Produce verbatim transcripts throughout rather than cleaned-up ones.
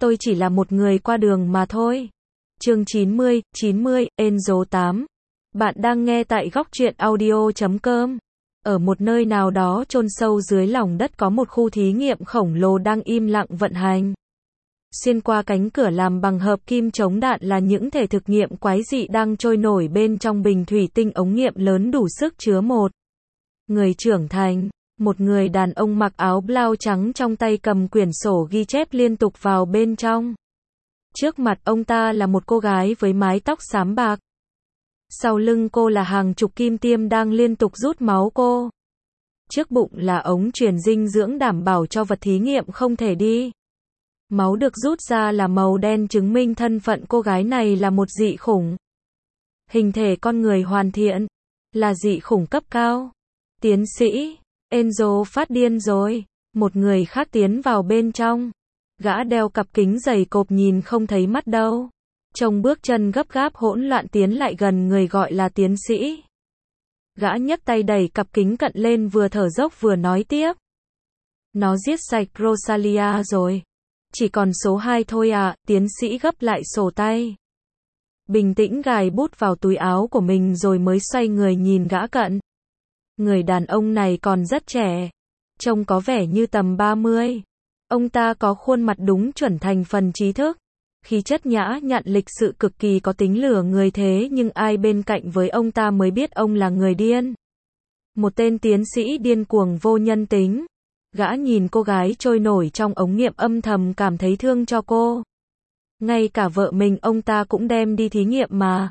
tôi chỉ là một người qua đường mà thôi. Chương chín mươi, chín mươi, Enzo tám. Bạn đang nghe tại góc truyện audio chấm com. Ở một nơi nào đó chôn sâu dưới lòng đất có một khu thí nghiệm khổng lồ đang im lặng vận hành. Xuyên qua cánh cửa làm bằng hợp kim chống đạn là những thể thực nghiệm quái dị đang trôi nổi bên trong bình thủy tinh ống nghiệm lớn đủ sức chứa một người trưởng thành. Một người đàn ông mặc áo blau trắng trong tay cầm quyển sổ ghi chép liên tục vào bên trong. Trước mặt ông ta là một cô gái với mái tóc xám bạc. Sau lưng cô là hàng chục kim tiêm đang liên tục rút máu cô. Trước bụng là ống truyền dinh dưỡng đảm bảo cho vật thí nghiệm không thể đi. Máu được rút ra là màu đen chứng minh thân phận cô gái này là một dị khủng. Hình thể con người hoàn thiện. Là dị khủng cấp cao. Tiến sĩ Enzo phát điên rồi. Một người khác tiến vào bên trong. Gã đeo cặp kính dày cộp nhìn không thấy mắt đâu. Trông bước chân gấp gáp hỗn loạn tiến lại gần người gọi là tiến sĩ. Gã nhấc tay đẩy cặp kính cận lên vừa thở dốc vừa nói tiếp. Nó giết sạch Rosalia rồi. Chỉ còn số hai thôi à, tiến sĩ gấp lại sổ tay. Bình tĩnh gài bút vào túi áo của mình rồi mới xoay người nhìn gã cận. Người đàn ông này còn rất trẻ. Trông có vẻ như tầm ba mươi. Ông ta có khuôn mặt đúng chuẩn thành phần trí thức. Khí chất nhã nhặn lịch sự cực kỳ có tính lừa người thế nhưng ai bên cạnh với ông ta mới biết ông là người điên. Một tên tiến sĩ điên cuồng vô nhân tính. Gã nhìn cô gái trôi nổi trong ống nghiệm âm thầm cảm thấy thương cho cô. Ngay cả vợ mình ông ta cũng đem đi thí nghiệm mà.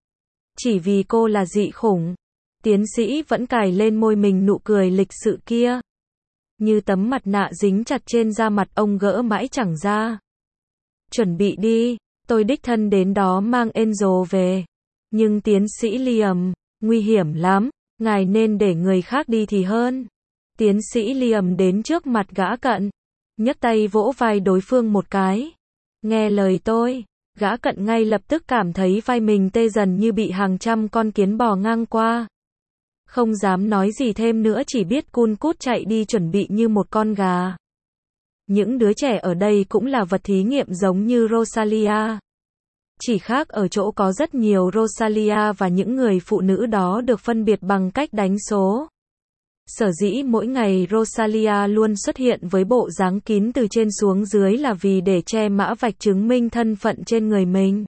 Chỉ vì cô là dị khủng. Tiến sĩ vẫn cài lên môi mình nụ cười lịch sự kia. Như tấm mặt nạ dính chặt trên da mặt ông gỡ mãi chẳng ra. Chuẩn bị đi, tôi đích thân đến đó mang Enzo về. Nhưng tiến sĩ Liam, nguy hiểm lắm, ngài nên để người khác đi thì hơn. Tiến sĩ Liam đến trước mặt gã cận, nhấc tay vỗ vai đối phương một cái. Nghe lời tôi, gã cận ngay lập tức cảm thấy vai mình tê dần như bị hàng trăm con kiến bò ngang qua. Không dám nói gì thêm nữa chỉ biết cun cút chạy đi chuẩn bị như một con gà. Những đứa trẻ ở đây cũng là vật thí nghiệm giống như Rosalia. Chỉ khác ở chỗ có rất nhiều Rosalia và những người phụ nữ đó được phân biệt bằng cách đánh số. Sở dĩ mỗi ngày Rosalia luôn xuất hiện với bộ dáng kín từ trên xuống dưới là vì để che mã vạch chứng minh thân phận trên người mình.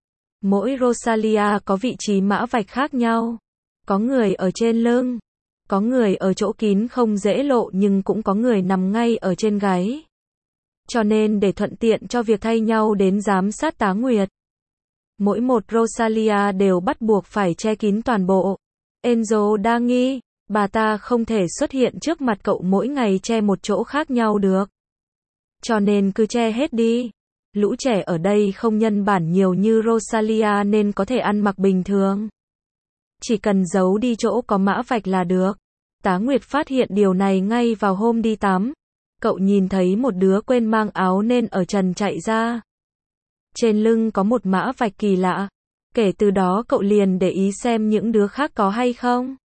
Mỗi Rosalia có vị trí mã vạch khác nhau. Có người ở trên lưng, có người ở chỗ kín không dễ lộ nhưng cũng có người nằm ngay ở trên gáy. Cho nên để thuận tiện cho việc thay nhau đến giám sát Tá Nguyệt. Mỗi một Rosalia đều bắt buộc phải che kín toàn bộ. Enzo đa nghi, bà ta không thể xuất hiện trước mặt cậu mỗi ngày che một chỗ khác nhau được. Cho nên cứ che hết đi. Lũ trẻ ở đây không nhân bản nhiều như Rosalia nên có thể ăn mặc bình thường. Chỉ cần giấu đi chỗ có mã vạch là được. Tá Nguyệt phát hiện điều này ngay vào hôm đi tắm. Cậu nhìn thấy một đứa quên mang áo nên ở trần chạy ra. Trên lưng có một mã vạch kỳ lạ. Kể từ đó cậu liền để ý xem những đứa khác có hay không.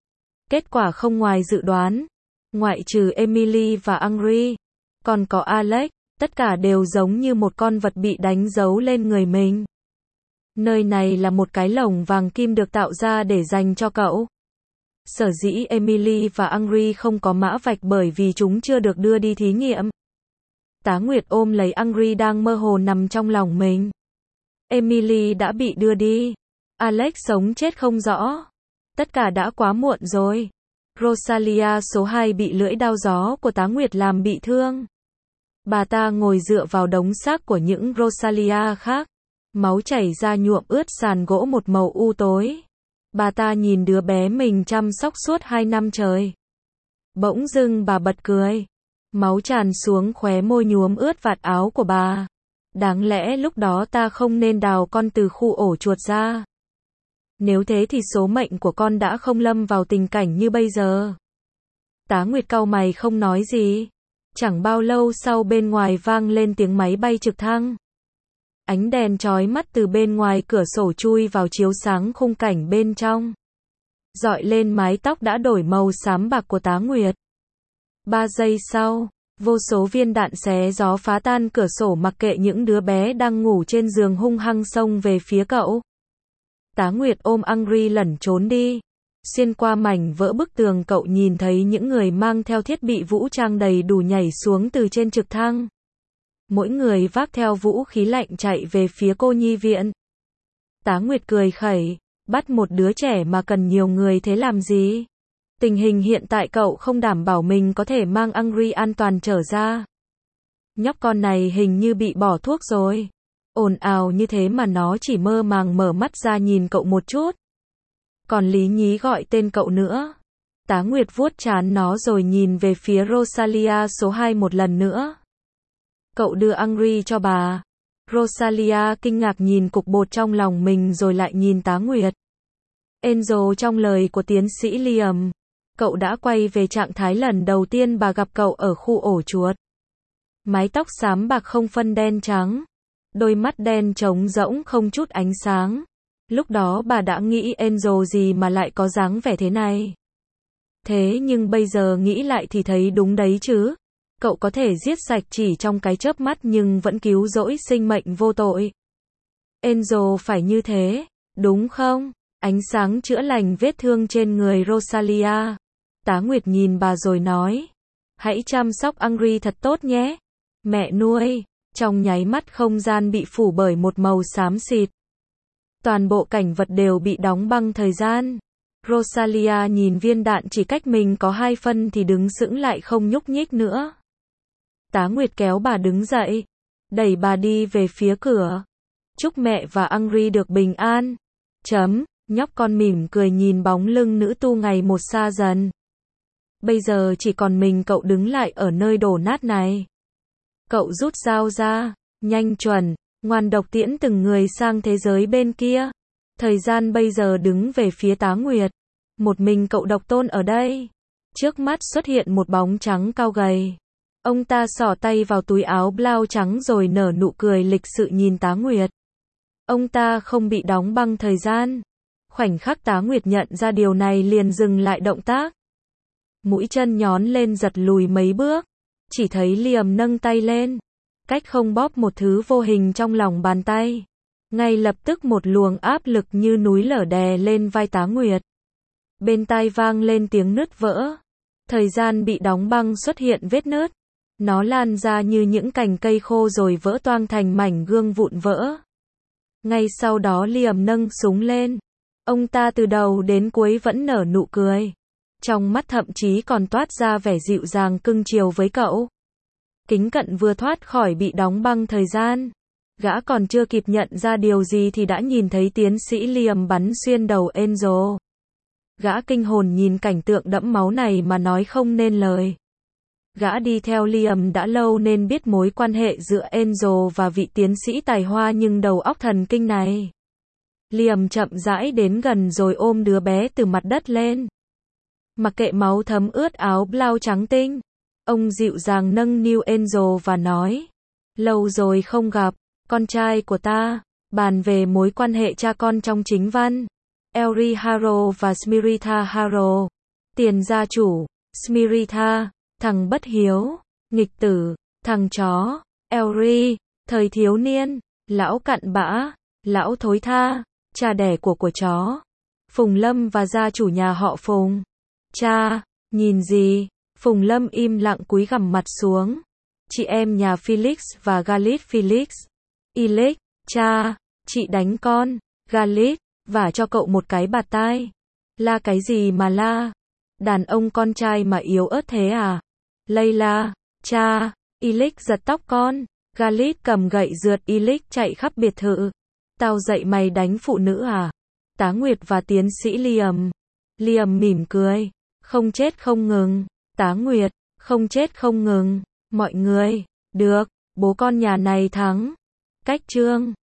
Kết quả không ngoài dự đoán. Ngoại trừ Emily và Henry, còn có Alex, tất cả đều giống như một con vật bị đánh dấu lên người mình. Nơi này là một cái lồng vàng kim được tạo ra để dành cho cậu. Sở dĩ Emily và Henry không có mã vạch bởi vì chúng chưa được đưa đi thí nghiệm. Tá Nguyệt ôm lấy Henry đang mơ hồ nằm trong lòng mình. Emily đã bị đưa đi. Alex sống chết không rõ. Tất cả đã quá muộn rồi. Rosalia số hai bị lưỡi đao gió của Tá Nguyệt làm bị thương. Bà ta ngồi dựa vào đống xác của những Rosalia khác. Máu chảy ra nhuộm ướt sàn gỗ một màu u tối. Bà ta nhìn đứa bé mình chăm sóc suốt hai năm trời. Bỗng dưng bà bật cười. Máu tràn xuống khóe môi nhuốm ướt vạt áo của bà. Đáng lẽ lúc đó ta không nên đào con từ khu ổ chuột ra. Nếu thế thì số mệnh của con đã không lâm vào tình cảnh như bây giờ. Tá Nguyệt cau mày không nói gì. Chẳng bao lâu sau bên ngoài vang lên tiếng máy bay trực thăng. Ánh đèn chói mắt từ bên ngoài cửa sổ chui vào chiếu sáng khung cảnh bên trong. Dọi lên mái tóc đã đổi màu xám bạc của Tá Nguyệt. Ba giây sau, Vô số viên đạn xé gió phá tan cửa sổ mặc kệ những đứa bé đang ngủ trên giường hung hăng xông về phía cậu. Tá Nguyệt ôm Angry lẩn trốn đi. Xuyên qua mảnh vỡ bức tường cậu nhìn thấy những người mang theo thiết bị vũ trang đầy đủ nhảy xuống từ trên trực thăng. Mỗi người vác theo vũ khí lạnh chạy về phía cô nhi viện. Tá Nguyệt cười khẩy, bắt một đứa trẻ mà cần nhiều người thế làm gì? Tình hình hiện tại cậu không đảm bảo mình có thể mang Angry an toàn trở ra. Nhóc con này hình như bị bỏ thuốc rồi. Ồn ào như thế mà nó chỉ mơ màng mở mắt ra nhìn cậu một chút. Còn Lý Nhí gọi tên cậu nữa. Tá Nguyệt vuốt trán nó rồi nhìn về phía Rosalia số hai một lần nữa. Cậu đưa Angry cho bà. Rosalia kinh ngạc nhìn cục bột trong lòng mình rồi lại nhìn Tá Nguyệt. Angel trong lời của tiến sĩ Liam. Cậu đã quay về trạng thái lần đầu tiên bà gặp cậu ở khu ổ chuột. Mái tóc xám bạc không phân đen trắng. Đôi mắt đen trống rỗng không chút ánh sáng. Lúc đó bà đã nghĩ Angel gì mà lại có dáng vẻ thế này. Thế nhưng bây giờ nghĩ lại thì thấy đúng đấy chứ. Cậu có thể giết sạch chỉ trong cái chớp mắt nhưng vẫn cứu rỗi sinh mệnh vô tội. Angel phải như thế, đúng không? Ánh sáng chữa lành vết thương trên người Rosalia. Tá Nguyệt nhìn bà rồi nói. Hãy chăm sóc Angry thật tốt nhé. Mẹ nuôi. Trong nháy mắt không gian bị phủ bởi một màu xám xịt. Toàn bộ cảnh vật đều bị đóng băng thời gian. Rosalia nhìn viên đạn chỉ cách mình có hai phân thì đứng sững lại không nhúc nhích nữa. Tá Nguyệt kéo bà đứng dậy. Đẩy bà đi về phía cửa. Chúc mẹ và Angry được bình an. Chấm. Nhóc con mỉm cười nhìn bóng lưng nữ tu ngày một xa dần. Bây giờ chỉ còn mình cậu đứng lại ở nơi đổ nát này. Cậu rút dao ra. Nhanh chuẩn. Ngoan độc tiễn từng người sang thế giới bên kia. Thời gian bây giờ đứng về phía Tá Nguyệt. Một mình cậu độc tôn ở đây. Trước mắt xuất hiện một bóng trắng cao gầy. Ông ta xỏ tay vào túi áo blau trắng rồi nở nụ cười lịch sự nhìn Tá Nguyệt. Ông ta không bị đóng băng thời gian. Khoảnh khắc Tá Nguyệt nhận ra điều này liền dừng lại động tác. Mũi chân nhón lên giật lùi mấy bước. Chỉ thấy Liam nâng tay lên. Cách không bóp một thứ vô hình trong lòng bàn tay. Ngay lập tức một luồng áp lực như núi lở đè lên vai Tá Nguyệt. Bên tai vang lên tiếng nứt vỡ. Thời gian bị đóng băng xuất hiện vết nứt. Nó lan ra như những cành cây khô rồi vỡ toang thành mảnh gương vụn vỡ. Ngay sau đó Liam nâng súng lên. Ông ta từ đầu đến cuối vẫn nở nụ cười. Trong mắt thậm chí còn toát ra vẻ dịu dàng cưng chiều với cậu. Kính cận vừa thoát khỏi bị đóng băng thời gian. Gã còn chưa kịp nhận ra điều gì thì đã nhìn thấy tiến sĩ Liam bắn xuyên đầu Angel. Gã kinh hồn nhìn cảnh tượng đẫm máu này mà nói không nên lời. Gã đi theo Liam đã lâu nên biết mối quan hệ giữa Angel và vị tiến sĩ tài hoa nhưng đầu óc thần kinh này. Liam chậm rãi đến gần rồi ôm đứa bé từ mặt đất lên. Mặc kệ máu thấm ướt áo blau trắng tinh. Ông dịu dàng nâng niu Angel và nói. Lâu rồi không gặp, con trai của ta. Bàn về mối quan hệ cha con trong chính văn. Elri Harrow và Smritha Harrow. Tiền gia chủ, Smritha, thằng bất hiếu, nghịch tử, thằng chó. Elri, thời thiếu niên, lão cặn bã, lão thối tha, cha đẻ của của chó. Phùng Lâm và gia chủ nhà họ Phùng. Cha, nhìn gì? Phùng Lâm im lặng cúi gằm mặt xuống. Chị em nhà Felix và Galit Felix. Ilic, cha, chị đánh con. Galit, vả cho cậu một cái bạt tai. La cái gì mà la? Đàn ông con trai mà yếu ớt thế à? Layla, cha. Ilic giật tóc con. Galit cầm gậy rượt Ilic chạy khắp biệt thự. Tao dạy mày đánh phụ nữ à? Tá Nguyệt và tiến sĩ Liam. Liam mỉm cười. Không chết không ngừng. Tá Nguyệt, không chết không ngừng. Mọi người, được, bố con nhà này thắng. Cách chương